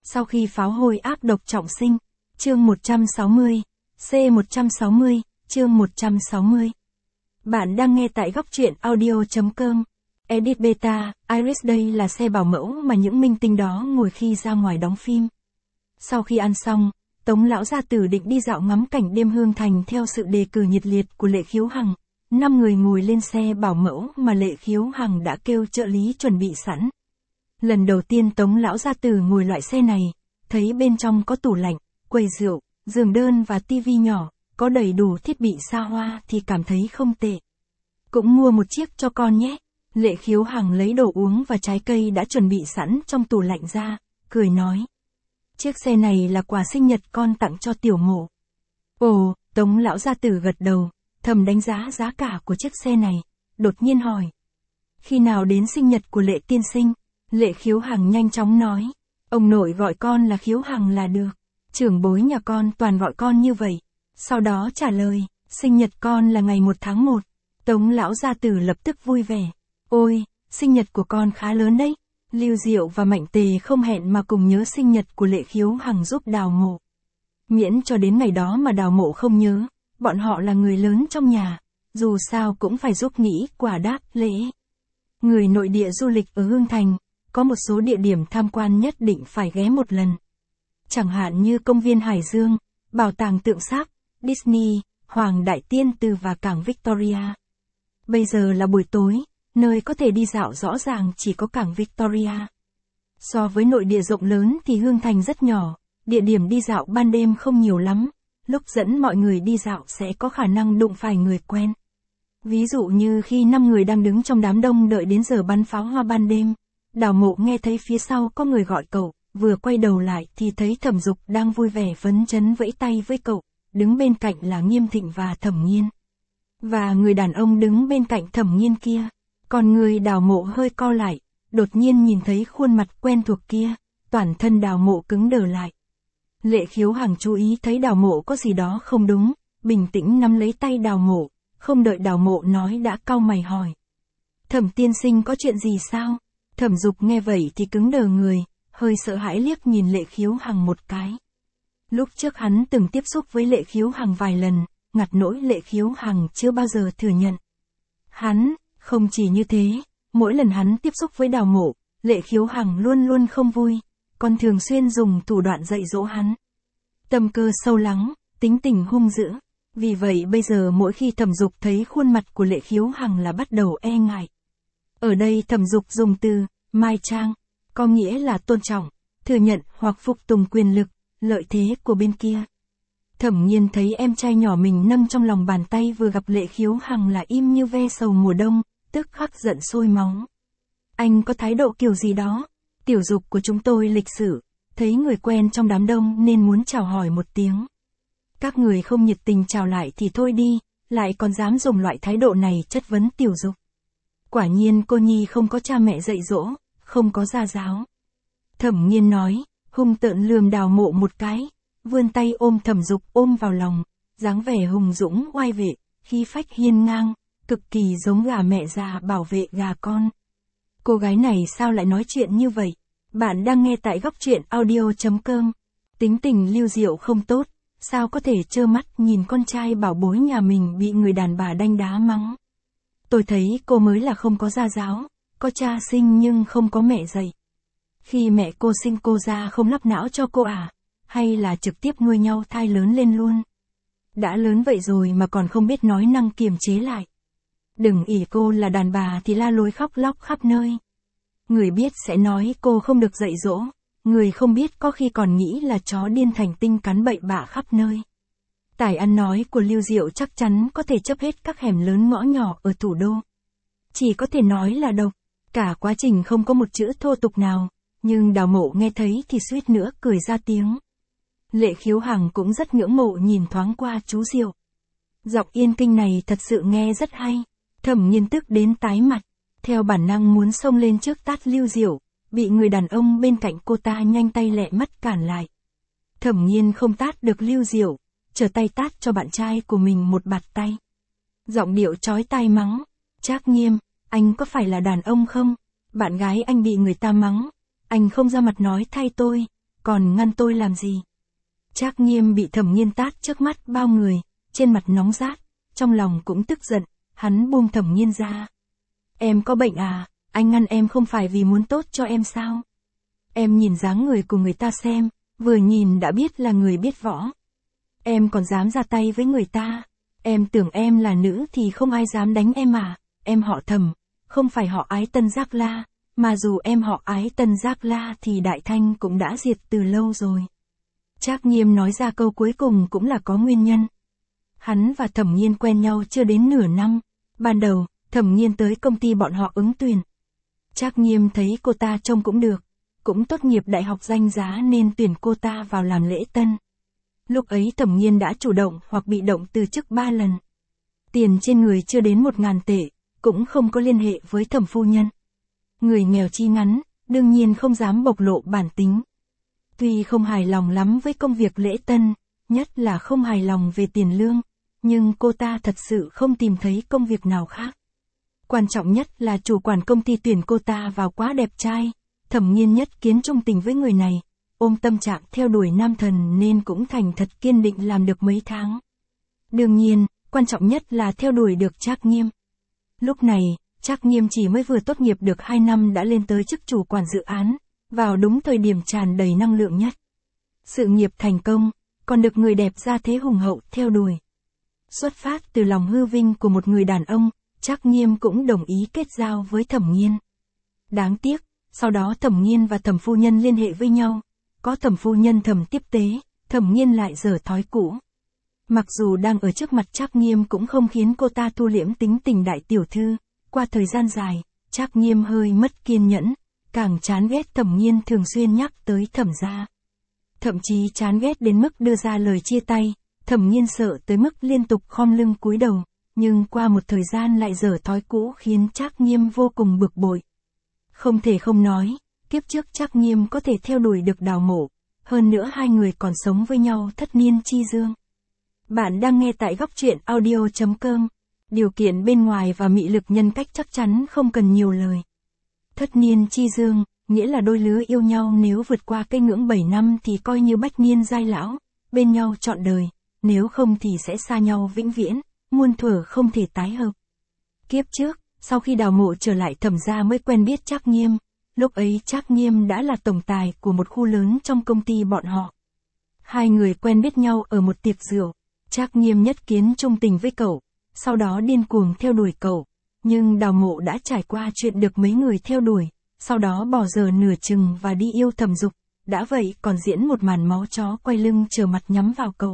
Sau khi pháo hôi ác độc trọng sinh. Chương 160. C160, chương 160. Bạn đang nghe tại góc truyện audio.com. Edit Beta, Iris đây là xe bảo mẫu mà những minh tinh đó ngồi khi ra ngoài đóng phim. Sau khi ăn xong, Tống lão gia tử định đi dạo ngắm cảnh đêm Hương Thành theo sự đề cử nhiệt liệt của Lệ Khiếu Hằng. 5 người ngồi lên xe bảo mẫu mà Lệ Khiếu Hằng đã kêu trợ lý chuẩn bị sẵn. Lần đầu tiên Tống lão gia tử ngồi loại xe này, thấy bên trong có tủ lạnh, quầy rượu, giường đơn và tivi nhỏ, có đầy đủ thiết bị xa hoa thì cảm thấy không tệ. Cũng mua một chiếc cho con nhé. Lệ Khiếu Hằng lấy đồ uống và trái cây đã chuẩn bị sẵn trong tủ lạnh ra, cười nói. Chiếc xe này là quà sinh nhật con tặng cho Tiểu Mộ. Ồ, Tống lão gia tử gật đầu, thầm đánh giá giá cả của chiếc xe này, đột nhiên hỏi. Khi nào đến sinh nhật của Lệ tiên sinh? Lệ Khiếu Hằng nhanh chóng nói. Ông nội gọi con là Khiếu Hằng là được. Trưởng bối nhà con toàn gọi con như vậy. Sau đó trả lời, sinh nhật con là ngày 1 tháng 1. Tống lão gia tử lập tức vui vẻ. Ôi, sinh nhật của con khá lớn đấy. Lưu Diệu và Mạnh Tề không hẹn mà cùng nhớ sinh nhật của Lệ Khiếu Hằng giúp Đào Mộ. Miễn cho đến ngày đó mà Đào Mộ không nhớ, bọn họ là người lớn trong nhà, dù sao cũng phải giúp nghĩ quả đáp lễ. Người nội địa du lịch ở Hương Thành, có một số địa điểm tham quan nhất định phải ghé một lần. Chẳng hạn như công viên Hải Dương, bảo tàng tượng sáp, Disney, Hoàng Đại Tiên Từ và cảng Victoria. Bây giờ là buổi tối, nơi có thể đi dạo rõ ràng chỉ có cảng Victoria. So với nội địa rộng lớn thì Hương Thành rất nhỏ, địa điểm đi dạo ban đêm không nhiều lắm, lúc dẫn mọi người đi dạo sẽ có khả năng đụng phải người quen. Ví dụ như khi 5 người đang đứng trong đám đông đợi đến giờ bắn pháo hoa ban đêm, Đào Mộ nghe thấy phía sau có người gọi cậu, vừa quay đầu lại thì thấy Thẩm Dục đang vui vẻ phấn chấn vẫy tay với cậu, đứng bên cạnh là Nghiêm Thịnh và Thẩm Nghiên. Và người đàn ông đứng bên cạnh Thẩm Nghiên kia, còn người Đào Mộ hơi co lại, đột nhiên nhìn thấy khuôn mặt quen thuộc kia, toàn thân Đào Mộ cứng đờ lại. Lệ Khiếu Hằng chú ý thấy Đào Mộ có gì đó không đúng, bình tĩnh nắm lấy tay Đào Mộ, không đợi Đào Mộ nói đã cau mày hỏi. Thẩm tiên sinh có chuyện gì sao? Thẩm Dục nghe vậy thì cứng đờ người, hơi sợ hãi liếc nhìn Lệ Khiếu Hằng một cái. Lúc trước hắn từng tiếp xúc với Lệ Khiếu Hằng vài lần, ngặt nỗi Lệ Khiếu Hằng chưa bao giờ thừa nhận. Hắn, không chỉ như thế, mỗi lần hắn tiếp xúc với Đào Mộ, Lệ Khiếu Hằng luôn luôn không vui, còn thường xuyên dùng thủ đoạn dạy dỗ hắn. Tâm cơ sâu lắng, tính tình hung dữ, vì vậy bây giờ mỗi khi Thẩm Dục thấy khuôn mặt của Lệ Khiếu Hằng là bắt đầu e ngại. Ở đây Thẩm Dục dùng từ mai trang, có nghĩa là tôn trọng, thừa nhận hoặc phục tùng quyền lực, lợi thế của bên kia. Thẩm Nghiên thấy em trai nhỏ mình nâng trong lòng bàn tay vừa gặp Lệ Khiếu Hằng là im như ve sầu mùa đông, tức khắc giận sôi máu. Anh có thái độ kiểu gì đó? Tiểu Dục của chúng tôi lịch sự, thấy người quen trong đám đông nên muốn chào hỏi một tiếng. Các người không nhiệt tình chào lại thì thôi đi, lại còn dám dùng loại thái độ này chất vấn Tiểu Dục. Quả nhiên cô nhi không có cha mẹ dạy dỗ, không có gia giáo. Thẩm Nghiên nói, hung tợn lườm Đào Mộ một cái, vươn tay ôm Thẩm Dục ôm vào lòng, dáng vẻ hùng dũng oai vệ, khí phách hiên ngang, cực kỳ giống gà mẹ già bảo vệ gà con. Cô gái này sao lại nói chuyện như vậy? Bạn đang nghe tại góc truyện audio.com. Tính tình Lưu Diệu không tốt, sao có thể trơ mắt nhìn con trai bảo bối nhà mình bị người đàn bà đanh đá mắng. Tôi thấy cô mới là không có gia giáo, có cha sinh nhưng không có mẹ dạy. Khi mẹ cô sinh cô ra không lắp não cho cô à? Hay là trực tiếp nuôi nhau thai lớn lên luôn? Đã lớn vậy rồi mà còn không biết nói năng kiềm chế lại. Đừng ỷ cô là đàn bà thì la lối khóc lóc khắp nơi. Người biết sẽ nói cô không được dạy dỗ, người không biết có khi còn nghĩ là chó điên thành tinh cắn bậy bạ khắp nơi. Tài ăn nói của Lưu Diệu chắc chắn có thể chấp hết các hẻm lớn ngõ nhỏ ở thủ đô. Chỉ có thể nói là độc, cả quá trình không có một chữ thô tục nào, nhưng Đào Mộ nghe thấy thì suýt nữa cười ra tiếng. Lệ Khiếu Hằng cũng rất ngưỡng mộ nhìn thoáng qua chú Diệu. Giọng Yên Kinh này thật sự nghe rất hay. Thẩm Nghiên tức đến tái mặt, theo bản năng muốn xông lên trước tát Lưu Diệu, bị người đàn ông bên cạnh cô ta nhanh tay lẹ mắt cản lại. Thẩm Nghiên không tát được Lưu Diệu, trở tay tát cho bạn trai của mình một bạt tay. Giọng điệu chói tai mắng, Trác Nghiêm, anh có phải là đàn ông không? Bạn gái anh bị người ta mắng, anh không ra mặt nói thay tôi, còn ngăn tôi làm gì? Trác Nghiêm bị Thẩm Nghiên tát trước mắt bao người, trên mặt nóng rát, trong lòng cũng tức giận, hắn buông Thẩm Nghiên ra. Em có bệnh à, anh ngăn em không phải vì muốn tốt cho em sao? Em nhìn dáng người của người ta xem, vừa nhìn đã biết là người biết võ. Em còn dám ra tay với người ta, em tưởng em là nữ thì không ai dám đánh em à, em họ Thẩm, không phải họ Ái Tân Giác La, mà dù em họ Ái Tân Giác La thì Đại Thanh cũng đã diệt từ lâu rồi. Trác Nghiêm nói ra câu cuối cùng cũng là có nguyên nhân. Hắn và Thẩm Nghiên quen nhau chưa đến nửa năm, ban đầu, Thẩm Nghiên tới công ty bọn họ ứng tuyển. Trác Nghiêm thấy cô ta trông cũng được, cũng tốt nghiệp đại học danh giá nên tuyển cô ta vào làm lễ tân. Lúc ấy Thẩm Nghiên đã chủ động hoặc bị động từ chức 3 lần. Tiền trên người chưa đến 1.000 tệ, cũng không có liên hệ với Thẩm phu nhân. Người nghèo chi ngắn, đương nhiên không dám bộc lộ bản tính. Tuy không hài lòng lắm với công việc lễ tân, nhất là không hài lòng về tiền lương, nhưng cô ta thật sự không tìm thấy công việc nào khác. Quan trọng nhất là chủ quản công ty tuyển cô ta vào quá đẹp trai, Thẩm Nghiên nhất kiến trung tình với người này, ôm tâm trạng theo đuổi nam thần nên cũng thành thật kiên định làm được mấy tháng. Đương nhiên, quan trọng nhất là theo đuổi được Trác Nghiêm. Lúc này, Trác Nghiêm chỉ mới vừa tốt nghiệp được 2 năm đã lên tới chức chủ quản dự án, vào đúng thời điểm tràn đầy năng lượng nhất. Sự nghiệp thành công, còn được người đẹp gia thế hùng hậu theo đuổi. Xuất phát từ lòng hư vinh của một người đàn ông, Trác Nghiêm cũng đồng ý kết giao với Thẩm Nghiên. Đáng tiếc, sau đó Thẩm Nghiên và Thẩm phu nhân liên hệ với nhau, có Thẩm phu nhân Thẩm tiếp tế, Thẩm Nghiên lại dở thói cũ. Mặc dù đang ở trước mặt Trác Nghiêm cũng không khiến cô ta thu liễm tính tình đại tiểu thư, qua thời gian dài, Trác Nghiêm hơi mất kiên nhẫn, càng chán ghét Thẩm Nghiên thường xuyên nhắc tới Thẩm gia. Thậm chí chán ghét đến mức đưa ra lời chia tay, Thẩm Nghiên sợ tới mức liên tục khom lưng cúi đầu, nhưng qua một thời gian lại dở thói cũ khiến Trác Nghiêm vô cùng bực bội. Không thể không nói, kiếp trước Trác Nghiêm có thể theo đuổi được Đào Mộ, hơn nữa hai người còn sống với nhau thất niên chi dương. Bạn đang nghe tại góc truyện audio.com. Điều kiện bên ngoài và mị lực nhân cách chắc chắn không cần nhiều lời. Thất niên chi dương, nghĩa là đôi lứa yêu nhau nếu vượt qua cái ngưỡng 7 năm thì coi như bách niên giai lão, bên nhau trọn đời, nếu không thì sẽ xa nhau vĩnh viễn, muôn thuở không thể tái hợp. Kiếp trước, sau khi Đào Mộ trở lại Thẩm gia mới quen biết Trác Nghiêm, lúc ấy Trác Nghiêm đã là tổng tài của một khu lớn trong công ty bọn họ. Hai người quen biết nhau ở một tiệc rượu, Trác Nghiêm nhất kiến trung tình với cậu, sau đó điên cuồng theo đuổi cậu, nhưng Đào Mộ đã trải qua chuyện được mấy người theo đuổi, sau đó bỏ giờ nửa chừng và đi yêu Thẩm Dục, đã vậy còn diễn một màn máu chó quay lưng chờ mặt nhắm vào cậu.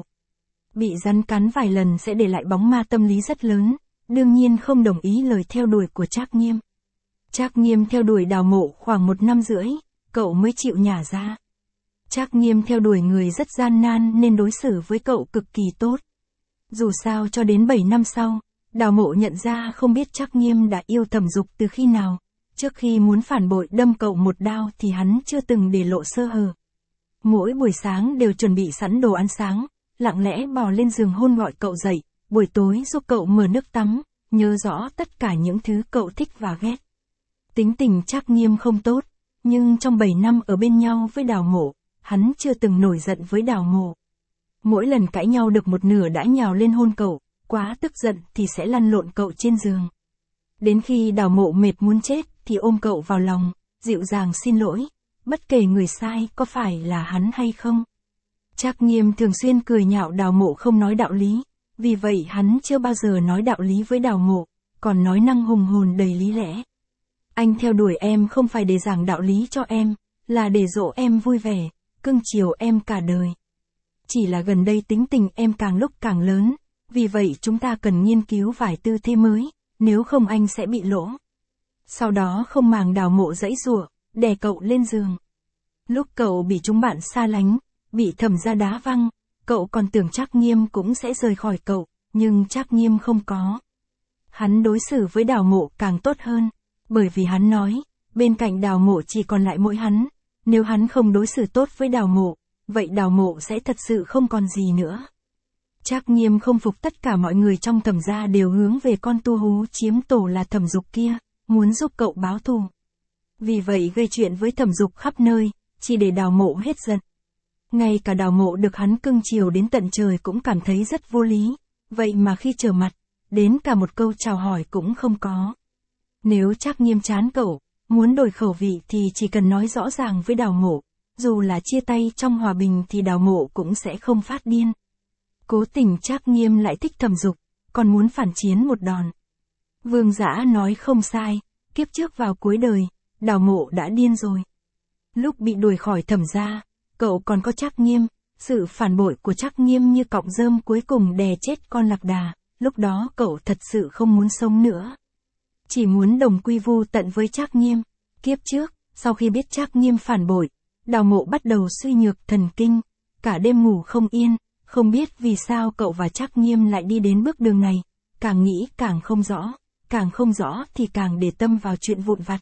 Bị rắn cắn vài lần sẽ để lại bóng ma tâm lý rất lớn, đương nhiên không đồng ý lời theo đuổi của Trác Nghiêm. Trác Nghiêm theo đuổi Đào Mộ khoảng 1 năm rưỡi, cậu mới chịu nhả ra. Trác Nghiêm theo đuổi người rất gian nan nên đối xử với cậu cực kỳ tốt. Dù sao cho đến 7 năm sau, Đào Mộ nhận ra không biết Trác Nghiêm đã yêu Thẩm Dục từ khi nào, trước khi muốn phản bội đâm cậu một đao thì hắn chưa từng để lộ sơ hở. Mỗi buổi sáng đều chuẩn bị sẵn đồ ăn sáng, lặng lẽ bò lên giường hôn gọi cậu dậy, buổi tối giúp cậu mở nước tắm, nhớ rõ tất cả những thứ cậu thích và ghét. Tính tình Trác Nghiêm không tốt, nhưng trong 7 năm ở bên nhau với Đào Mộ, hắn chưa từng nổi giận với Đào Mộ. Mỗi lần cãi nhau được một nửa đã nhào lên hôn cậu, quá tức giận thì sẽ lăn lộn cậu trên giường. Đến khi Đào Mộ mệt muốn chết thì ôm cậu vào lòng, dịu dàng xin lỗi, bất kể người sai có phải là hắn hay không. Trác Nghiêm thường xuyên cười nhạo Đào Mộ không nói đạo lý, vì vậy hắn chưa bao giờ nói đạo lý với Đào Mộ, còn nói năng hùng hồn đầy lý lẽ. Anh theo đuổi em không phải để giảng đạo lý cho em, là để dỗ em vui vẻ, cưng chiều em cả đời. Chỉ là gần đây tính tình em càng lúc càng lớn, vì vậy chúng ta cần nghiên cứu vài tư thế mới, nếu không anh sẽ bị lỗ. Sau đó không màng Đào Mộ giãy giụa, đè cậu lên giường. Lúc cậu bị chúng bạn xa lánh, bị Thẩm gia đá văng, cậu còn tưởng Trác Nghiêm cũng sẽ rời khỏi cậu, nhưng Trác Nghiêm không có. Hắn đối xử với Đào Mộ càng tốt hơn, bởi vì hắn nói, bên cạnh Đào Mộ chỉ còn lại mỗi hắn, nếu hắn không đối xử tốt với Đào Mộ, vậy Đào Mộ sẽ thật sự không còn gì nữa. Trác Nghiêm không phục tất cả mọi người trong Thẩm gia đều hướng về con tu hú chiếm tổ là Thẩm Dục kia, muốn giúp cậu báo thù. Vì vậy gây chuyện với Thẩm Dục khắp nơi, chỉ để Đào Mộ hết giận, Ngay cả Đào Mộ được hắn cưng chiều đến tận trời cũng cảm thấy rất vô lý, vậy mà khi trở mặt, đến cả một câu chào hỏi cũng không có. Nếu Trác Nghiêm chán cậu, muốn đổi khẩu vị thì chỉ cần nói rõ ràng với Đào Mộ, dù là chia tay trong hòa bình thì Đào Mộ cũng sẽ không phát điên. Cố tình Trác Nghiêm lại thích Thẩm Dục, còn muốn phản chiến một đòn. Vương Dã nói không sai, kiếp trước vào cuối đời, Đào Mộ đã điên rồi. Lúc bị đuổi khỏi Thẩm gia, cậu còn có Trác Nghiêm, sự phản bội của Trác Nghiêm như cọng rơm cuối cùng đè chết con lạc đà, lúc đó cậu thật sự không muốn sống nữa. Chỉ muốn đồng quy vu tận với Trác Nghiêm. Kiếp trước, sau khi biết Trác Nghiêm phản bội, Đào Mộ bắt đầu suy nhược thần kinh, cả đêm ngủ không yên, không biết vì sao cậu và Trác Nghiêm lại đi đến bước đường này, càng nghĩ càng không rõ thì càng để tâm vào chuyện vụn vặt.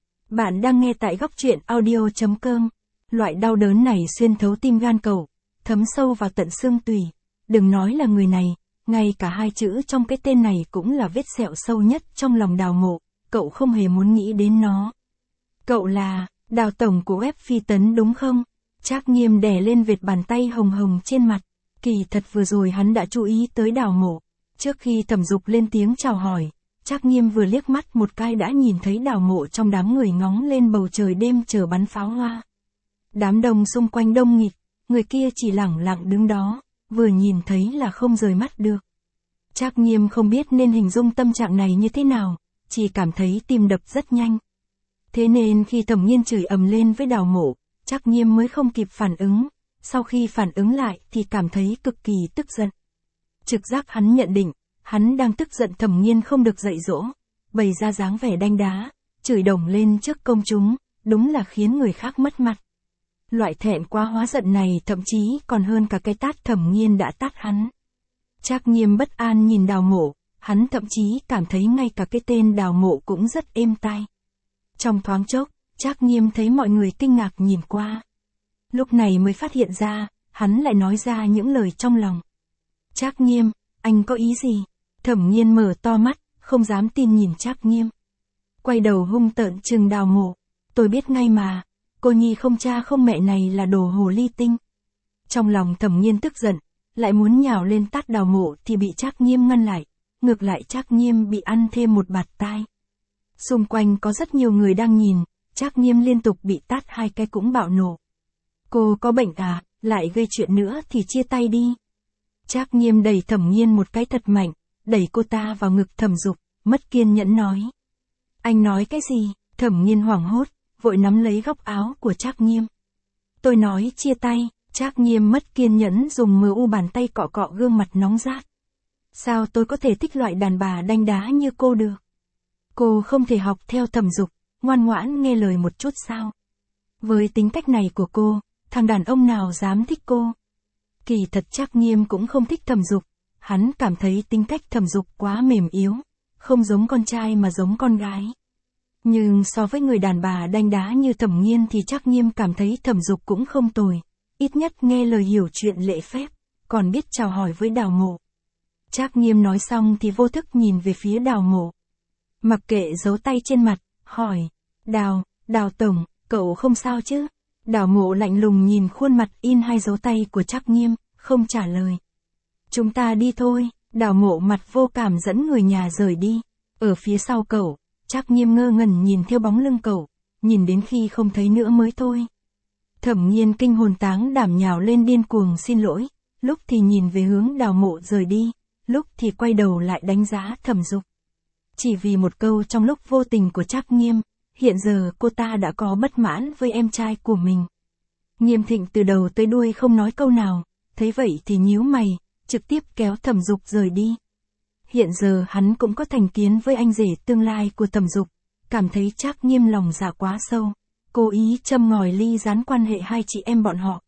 Bạn đang nghe tại góc truyện audio.com. Loại đau đớn này xuyên thấu tim gan cậu, thấm sâu vào tận xương tủy. Đừng nói là người này, ngay cả hai chữ trong cái tên này cũng là vết sẹo sâu nhất trong lòng Đào Mộ, cậu không hề muốn nghĩ đến nó. Cậu là Đào tổng của web Phi Tấn đúng không? Trác Nghiêm đè lên vệt bàn tay hồng hồng trên mặt. Kỳ thật vừa rồi hắn đã chú ý tới Đào Mộ. Trước khi Thẩm Dục lên tiếng chào hỏi, Trác Nghiêm vừa liếc mắt một cái đã nhìn thấy Đào Mộ trong đám người ngóng lên bầu trời đêm chờ bắn pháo hoa. Đám đông xung quanh đông nghịt, người kia chỉ lẳng lặng đứng đó, vừa nhìn thấy là không rời mắt được. Trác Nghiêm không biết nên hình dung tâm trạng này như thế nào, chỉ cảm thấy tim đập rất nhanh. Thế nên khi Thẩm Nghiên chửi ầm lên với Đào Mộ, Trác Nghiêm mới không kịp phản ứng, sau khi phản ứng lại thì cảm thấy cực kỳ tức giận. Trực giác hắn nhận định, hắn đang tức giận Thẩm Nghiên không được dạy dỗ, bày ra dáng vẻ đanh đá, chửi đồng lên trước công chúng, đúng là khiến người khác mất mặt. Loại thẹn quá hóa giận này thậm chí còn hơn cả cái tát Thẩm Nghiên đã tát hắn. Trác Nghiêm bất an nhìn Đào Mộ, hắn thậm chí cảm thấy ngay cả cái tên Đào Mộ cũng rất êm tai. Trong thoáng chốc, Trác Nghiêm thấy mọi người kinh ngạc nhìn qua. Lúc này mới phát hiện ra, hắn lại nói ra những lời trong lòng. Trác Nghiêm, anh có ý gì? Thẩm Nghiên mở to mắt, không dám tin nhìn Trác Nghiêm. Quay đầu hung tợn trừng Đào Mộ. Tôi biết ngay mà, cô nhi không cha không mẹ này là đồ hồ ly tinh. Trong lòng Thẩm Nghiên tức giận, lại muốn nhào lên tát Đào Mộ thì bị Trác Nghiêm ngăn lại. Ngược lại Trác Nghiêm bị ăn thêm một bạt tai. Xung quanh có rất nhiều người đang nhìn, Trác Nghiêm liên tục bị tát hai cái cũng bạo nộ. Cô có bệnh à, lại gây chuyện nữa thì chia tay đi. Trác Nghiêm đẩy Thẩm Nghiên một cái thật mạnh, đẩy cô ta vào ngực Thẩm Dục, mất kiên nhẫn nói. Anh nói cái gì? Thẩm Nghiên hoảng hốt, vội nắm lấy góc áo của Trác Nghiêm. Tôi nói chia tay. Trác Nghiêm mất kiên nhẫn dùng mờ u bàn tay cọ cọ gương mặt nóng rát. Sao tôi có thể thích loại đàn bà đanh đá như cô được? Cô không thể học theo Thẩm Dục, ngoan ngoãn nghe lời một chút sao? Với tính cách này của cô, thằng đàn ông nào dám thích cô? Kỳ thật Trác Nghiêm cũng không thích Thẩm Dục, hắn cảm thấy tính cách Thẩm Dục quá mềm yếu, không giống con trai mà giống con gái. Nhưng so với người đàn bà đanh đá như Thẩm Nghiên thì Trác Nghiêm cảm thấy Thẩm Dục cũng không tồi, ít nhất nghe lời hiểu chuyện lễ phép, còn biết chào hỏi với Đào Mộ. Trác Nghiêm nói xong thì vô thức nhìn về phía Đào Mộ. Mặc kệ giấu tay trên mặt, hỏi, Đào tổng, cậu không sao chứ? Đào Mộ lạnh lùng nhìn khuôn mặt in hai dấu tay của Trác Nghiêm, không trả lời. Chúng ta đi thôi. Đào Mộ mặt vô cảm dẫn người nhà rời đi. Ở phía sau cậu, Trác Nghiêm ngơ ngẩn nhìn theo bóng lưng cậu, nhìn đến khi không thấy nữa mới thôi. Thẩm Nghiên kinh hồn táng đảm nhào lên điên cuồng xin lỗi, lúc thì nhìn về hướng Đào Mộ rời đi, lúc thì quay đầu lại đánh giá Thẩm Dục. Chỉ vì một câu trong lúc vô tình của Trác Nghiêm, hiện giờ cô ta đã có bất mãn với em trai của mình. Nghiêm Thịnh từ đầu tới đuôi không nói câu nào, thấy vậy thì nhíu mày, trực tiếp kéo Thẩm Dục rời đi. Hiện giờ hắn cũng có thành kiến với anh rể tương lai của Thẩm Dục, cảm thấy Trác Nghiêm lòng dạ quá sâu, cố ý châm ngòi ly gián quan hệ hai chị em bọn họ.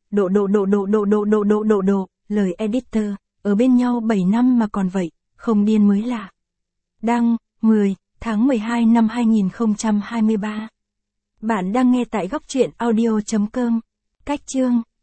Lời editor, ở bên nhau 7 năm mà còn vậy, không điên mới lạ. Đăng, 10 tháng 12 năm 2023. Bạn đang nghe tại góc truyện audio.com. Cách chương